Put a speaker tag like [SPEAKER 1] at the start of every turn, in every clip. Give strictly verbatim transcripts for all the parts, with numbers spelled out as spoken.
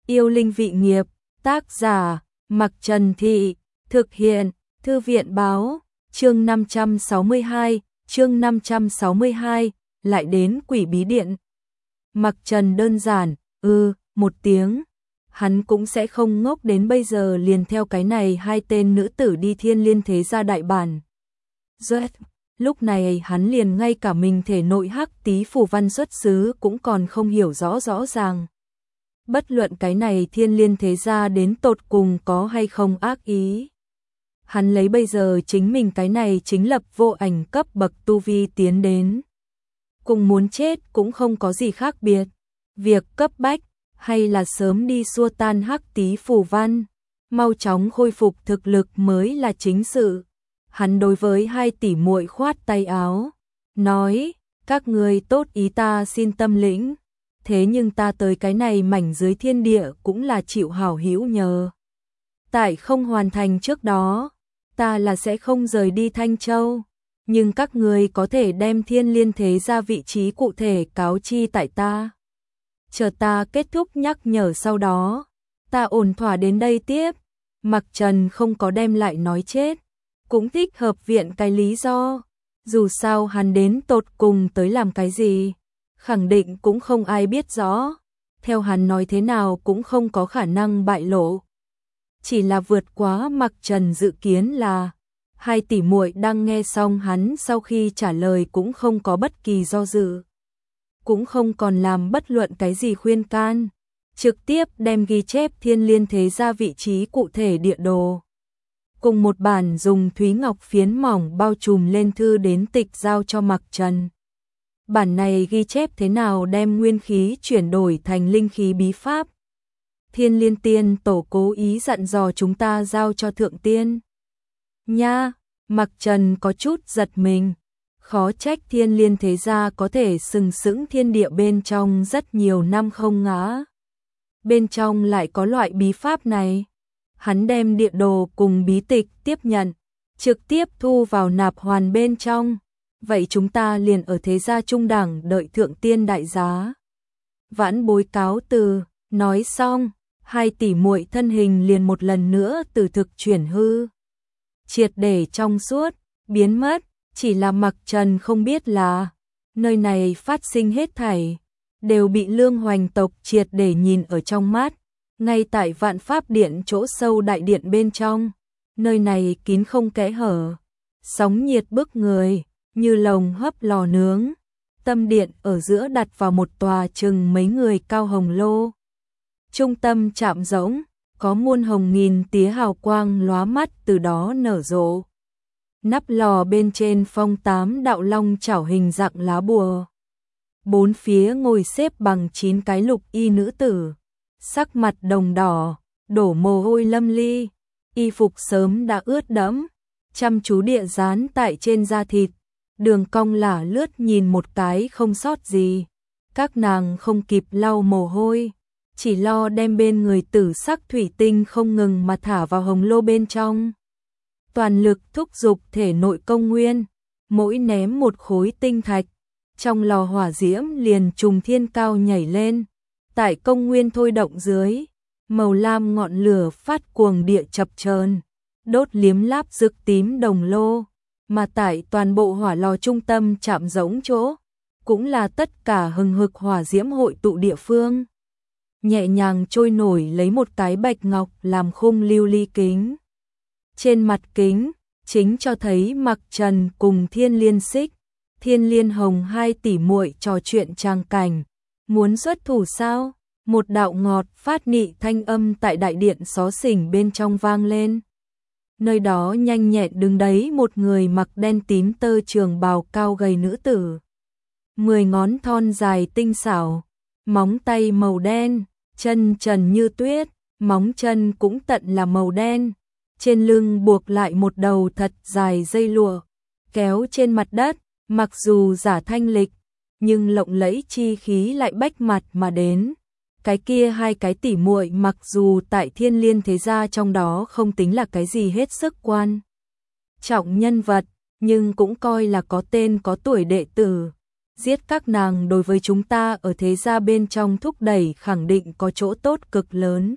[SPEAKER 1] Yêu linh vị nghiệp, tác giả, Mặc Trần Thị, thực hiện, Thư viện báo, chương năm trăm sáu mươi hai, chương năm trăm sáu mươi hai, lại đến Quỷ Bí Điện. Mặc Trần đơn giản, ư, ừ, một tiếng. Hắn cũng sẽ không ngốc đến bây giờ liền theo cái này hai tên nữ tử đi Thiên Liên Thế Gia đại bản. Rớt, lúc này hắn liền ngay cả mình thể nội hắc tí phù văn xuất xứ cũng còn không hiểu rõ rõ ràng. Bất luận cái này Thiên Liên Thế Gia đến tột cùng có hay không ác ý. Hắn lấy bây giờ chính mình cái này chính lập vô ảnh cấp bậc tu vi tiến đến. Cùng muốn chết cũng không có gì khác biệt. Việc cấp bách hay là sớm đi xua tan hắc tí phù văn, mau chóng khôi phục thực lực mới là chính sự. Hắn đối với hai tỷ muội khoát tay áo, nói, các người tốt ý ta xin tâm lĩnh, thế nhưng ta tới cái này mảnh dưới thiên địa cũng là chịu hảo hữu nhờ. Tại không hoàn thành trước đó, ta là sẽ không rời đi Thanh Châu, nhưng các người có thể đem Thiên Liên Thế Gia vị trí cụ thể cáo chi tại ta. Chờ ta kết thúc nhắc nhở sau đó, ta ổn thỏa đến đây tiếp. Mặc Trần không có đem lại nói chết, cũng thích hợp viện cái lý do. Dù sao hắn đến tột cùng tới làm cái gì, khẳng định cũng không ai biết rõ. Theo hắn nói thế nào cũng không có khả năng bại lộ. Chỉ là vượt quá Mặc Trần dự kiến là, hai tỷ muội đang nghe xong hắn sau khi trả lời cũng không có bất kỳ do dự. Cũng không còn làm bất luận cái gì khuyên can, trực tiếp đem ghi chép Thiên Liên Thế Gia vị trí cụ thể địa đồ. Cùng một bản dùng thúy ngọc phiến mỏng bao trùm lên thư đến tịch giao cho Mặc Trần. Bản này ghi chép thế nào đem nguyên khí chuyển đổi thành linh khí bí pháp. Thiên Liên Tiên Tổ cố ý dặn dò chúng ta giao cho Thượng Tiên. Nha, Mặc Trần có chút giật mình. Khó trách Thiên Liên Thế Gia có thể sừng sững thiên địa bên trong rất nhiều năm không ngã. Bên trong lại có loại bí pháp này. Hắn đem địa đồ cùng bí tịch tiếp nhận, trực tiếp thu vào nạp hoàn bên trong. Vậy chúng ta liền ở Thế Gia trung đẳng đợi Thượng Tiên đại giá. Vãn bối cáo từ, nói xong, hai tỷ muội thân hình liền một lần nữa từ thực chuyển hư. Triệt để trong suốt, biến mất. Chỉ là Mặc Trần không biết là, nơi này phát sinh hết thảy, đều bị Lương Hoành tộc triệt để nhìn ở trong mắt. Ngay tại Vạn Pháp Điện chỗ sâu đại điện bên trong, nơi này kín không kẽ hở, sóng nhiệt bức người, như lồng hấp lò nướng. Tâm điện ở giữa đặt vào một tòa chừng mấy người cao hồng lô. Trung tâm chạm rỗng, có muôn hồng nghìn tía hào quang lóa mắt từ đó nở rộ. Nắp lò bên trên phong tám đạo long chảo hình dạng lá bùa. Bốn phía ngồi xếp bằng chín cái lục y nữ tử, sắc mặt đồng đỏ, đổ mồ hôi lâm ly, y phục sớm đã ướt đẫm, chăm chú địa dán tại trên da thịt, đường cong lả lướt nhìn một cái không sót gì. Các nàng không kịp lau mồ hôi, chỉ lo đem bên người tử sắc thủy tinh không ngừng mà thả vào hồng lô bên trong. Toàn lực thúc giục thể nội công nguyên, mỗi ném một khối tinh thạch, trong lò hỏa diễm liền trùng thiên cao nhảy lên. Tại công nguyên thôi động dưới, màu lam ngọn lửa phát cuồng địa chập chờn, đốt liếm láp rực tím đồng lô, mà tại toàn bộ hỏa lò trung tâm chạm rỗng chỗ, cũng là tất cả hừng hực hỏa diễm hội tụ địa phương. Nhẹ nhàng trôi nổi lấy một cái bạch ngọc làm khung lưu ly kính. Trên mặt kính, chính cho thấy Mặc Trần cùng Thiên Liên Xích, Thiên Liên Hồng hai tỷ muội trò chuyện tràng cảnh. Muốn xuất thủ sao? Một đạo ngọt phát nị thanh âm tại đại điện xó xỉnh bên trong vang lên. Nơi đó nhanh nhẹn đứng đấy một người mặc đen tím tơ trường bào cao gầy nữ tử. Mười ngón thon dài tinh xảo, móng tay màu đen, chân trần như tuyết, móng chân cũng tận là màu đen. Trên lưng buộc lại một đầu thật dài dây lụa, kéo trên mặt đất, mặc dù giả thanh lịch, nhưng lộng lẫy chi khí lại bách mặt mà đến. Cái kia hai cái tỉ muội mặc dù tại Thiên Liên Thế Gia trong đó không tính là cái gì hết sức quan trọng nhân vật, nhưng cũng coi là có tên có tuổi đệ tử. giết các nàng đối với chúng ta ở thế gia bên trong thúc đẩy khẳng định có chỗ tốt cực lớn.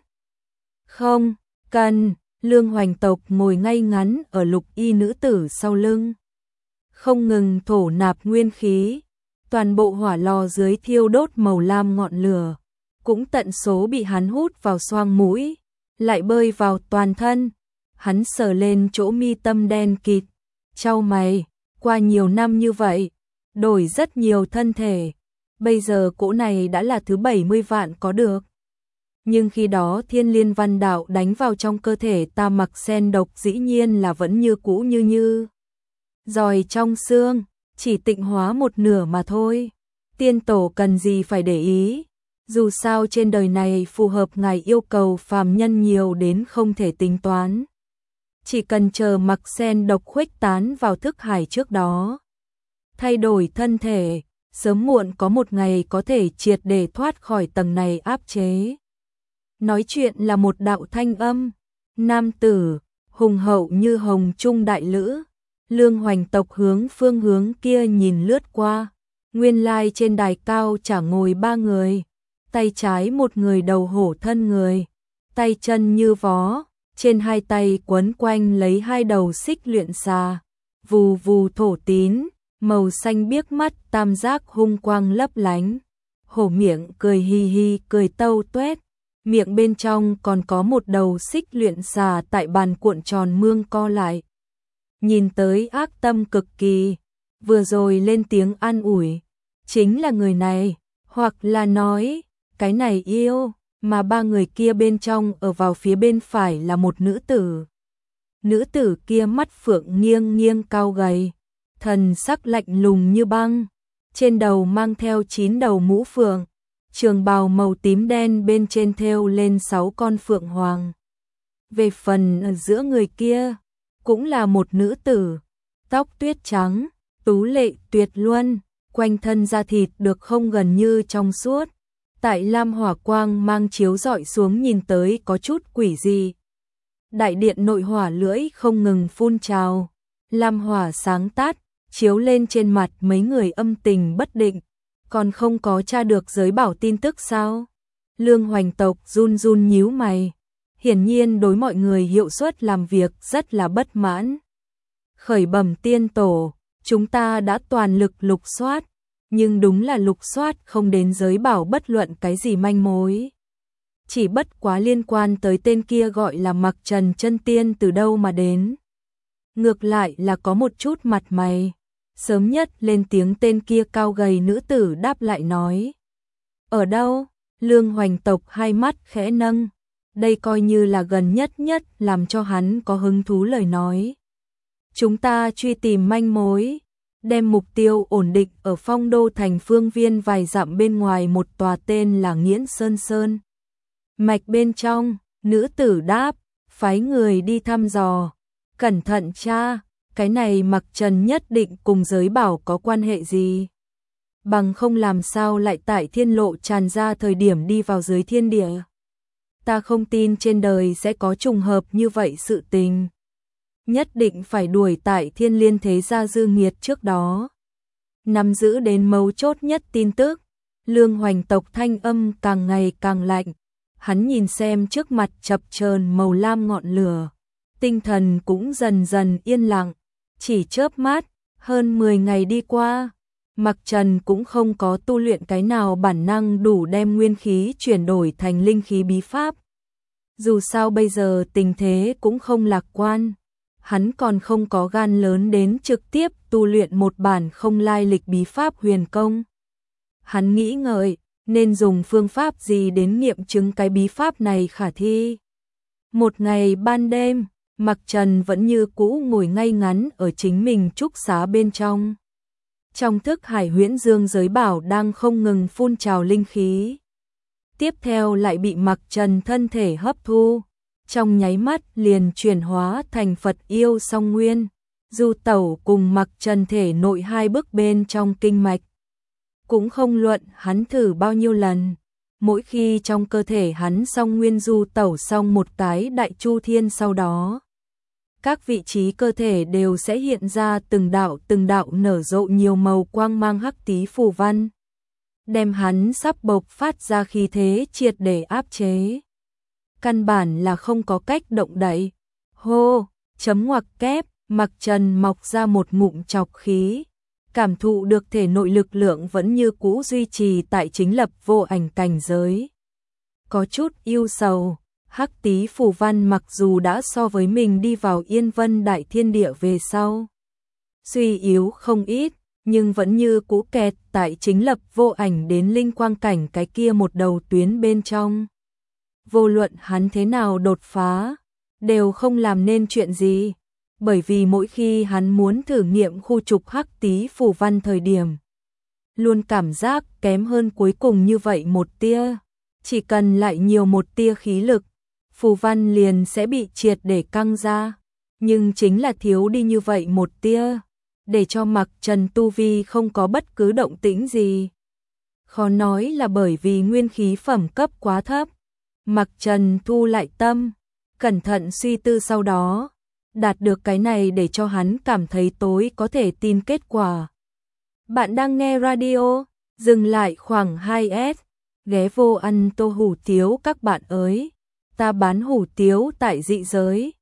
[SPEAKER 1] Không, cần, Lương Hoành tộc ngồi ngay ngắn ở lục y nữ tử sau lưng. Không ngừng thổ nạp nguyên khí, toàn bộ hỏa lò dưới thiêu đốt màu lam ngọn lửa, cũng tận số bị hắn hút vào xoang mũi, lại bơi vào toàn thân. Hắn sờ lên chỗ mi tâm đen kịt, chau mày, qua nhiều năm như vậy, đổi rất nhiều thân thể, bây giờ cỗ này đã là thứ bảy mươi vạn có được. Nhưng khi đó Thiên Liên Văn Đạo đánh vào trong cơ thể ta Mặc Sen độc dĩ nhiên là vẫn như cũ như như. Giòi trong xương, chỉ tịnh hóa một nửa mà thôi. Tiên tổ cần gì phải để ý, dù sao trên đời này phù hợp ngài yêu cầu phàm nhân nhiều đến không thể tính toán. Chỉ cần chờ Mặc Sen độc khuếch tán vào thức hải trước đó, thay đổi thân thể, sớm muộn có một ngày có thể triệt để thoát khỏi tầng này áp chế. Nói chuyện là một đạo thanh âm, nam tử, hùng hậu như hồng trung đại lữ. Lương Hoành tộc hướng phương hướng kia nhìn lướt qua, nguyên lai trên đài cao chả ngồi ba người, tay trái một người đầu hổ thân người, tay chân như vó, trên hai tay quấn quanh lấy hai đầu xích luyện xà, vù vù thổ tín, màu xanh biếc mắt tam giác hung quang lấp lánh, hổ miệng cười hi hi cười tâu tuét, miệng bên trong còn có một đầu xích luyện xà tại bàn cuộn tròn mương co lại. Nhìn tới ác tâm cực kỳ, vừa rồi lên tiếng an ủi, chính là người này, hoặc là nói, cái này yêu, mà ba người kia bên trong ở vào phía bên phải là một nữ tử. Nữ tử kia mắt phượng nghiêng nghiêng cao gầy, thần sắc lạnh lùng như băng, trên đầu mang theo chín đầu mũ phượng, trường bào màu tím đen bên trên thêu lên sáu con phượng hoàng. Về phần ở giữa người kia, cũng là một nữ tử, tóc tuyết trắng, tú lệ tuyệt luân, quanh thân da thịt được không gần như trong suốt, tại lam hỏa quang mang chiếu rọi xuống nhìn tới có chút quỷ dị. Đại điện nội hỏa lưỡi không ngừng phun trào, lam hỏa sáng tát, chiếu lên trên mặt mấy người âm tình bất định, còn không có tra được giới bảo tin tức sao? Lương Hoành tộc run run nhíu mày, hiển nhiên đối mọi người hiệu suất làm việc rất là bất mãn. Khởi bẩm tiên tổ, chúng ta đã toàn lực lục soát, nhưng đúng là lục soát không đến giới bảo bất luận cái gì manh mối. Chỉ bất quá liên quan tới tên kia gọi là Mặc Trần chân tiên từ đâu mà đến. Ngược lại là có một chút mặt mày. Sớm nhất lên tiếng tên kia cao gầy nữ tử đáp lại nói. Ở đâu? Lương Hoành tộc hai mắt khẽ nâng. Đây coi như là gần nhất nhất làm cho hắn có hứng thú lời nói. Chúng ta truy tìm manh mối, đem mục tiêu ổn định ở Phong Đô thành phương viên vài dặm bên ngoài một tòa tên là Nghiễn Sơn Sơn. Mạch bên trong, nữ tử đáp, phái người đi thăm dò. Cẩn thận cha, cái này Mặc Trần nhất định cùng giới bảo có quan hệ gì. Bằng không làm sao lại tại thiên lộ tràn ra thời điểm đi vào dưới thiên địa. Ta không tin trên đời sẽ có trùng hợp như vậy sự tình. Nhất định phải đuổi tại Thiên Liên thế gia dư nghiệt trước đó. Nắm giữ đến mấu chốt nhất tin tức, Lương Hoành tộc thanh âm càng ngày càng lạnh. Hắn nhìn xem trước mặt chập chờn màu lam ngọn lửa, tinh thần cũng dần dần yên lặng. Chỉ chớp mắt, hơn mười ngày đi qua, Mặc Trần cũng không có tu luyện cái nào bản năng đủ đem nguyên khí chuyển đổi thành linh khí bí pháp. Dù sao bây giờ tình thế cũng không lạc quan, hắn còn không có gan lớn đến trực tiếp tu luyện một bản không lai lịch bí pháp huyền công. Hắn nghĩ ngợi, nên dùng phương pháp gì đến nghiệm chứng cái bí pháp này khả thi. Một ngày ban đêm, Mặc Trần vẫn như cũ ngồi ngay ngắn ở chính mình trúc xá bên trong. Trong thức hải huyễn dương giới bảo đang không ngừng phun trào linh khí. Tiếp theo lại bị Mặc Trần thân thể hấp thu, trong nháy mắt liền chuyển hóa thành Phật yêu song nguyên, du tẩu cùng Mặc Trần thể nội hai bước bên trong kinh mạch. Cũng không luận hắn thử bao nhiêu lần, mỗi khi trong cơ thể hắn song nguyên du tẩu xong một cái đại chu thiên sau đó, các vị trí cơ thể đều sẽ hiện ra từng đạo từng đạo nở rộ nhiều màu quang mang hắc tí phù văn, đem hắn sắp bộc phát ra khí thế triệt để áp chế. Căn bản là không có cách động đậy. Hô, chấm ngoặc kép, Mặc Trần mọc ra một ngụm trọc khí, cảm thụ được thể nội lực lượng vẫn như cũ duy trì tại chính lập vô ảnh cảnh giới. Có chút yêu sầu, hắc tí phù văn mặc dù đã so với mình đi vào Yên Vân Đại Thiên Địa về sau suy yếu không ít, nhưng vẫn như cũ kẹt tại chính lập vô ảnh đến linh quang cảnh cái kia một đầu tuyến bên trong. Vô luận hắn thế nào đột phá, đều không làm nên chuyện gì, bởi vì mỗi khi hắn muốn thử nghiệm khu trục hắc tí phù văn thời điểm, luôn cảm giác kém hơn cuối cùng như vậy một tia, chỉ cần lại nhiều một tia khí lực, phù văn liền sẽ bị triệt để căng ra, nhưng chính là thiếu đi như vậy một tia, để cho Mặc Trần tu vi không có bất cứ động tĩnh gì. Khó nói là bởi vì nguyên khí phẩm cấp quá thấp. Mặc Trần thu lại tâm, cẩn thận suy tư sau đó, đạt được cái này để cho hắn cảm thấy tối có thể tin kết quả. Bạn đang nghe radio, dừng lại khoảng hai s, ghé vô ăn tô hủ tiếu các bạn ơi, ta bán hủ tiếu tại dị giới.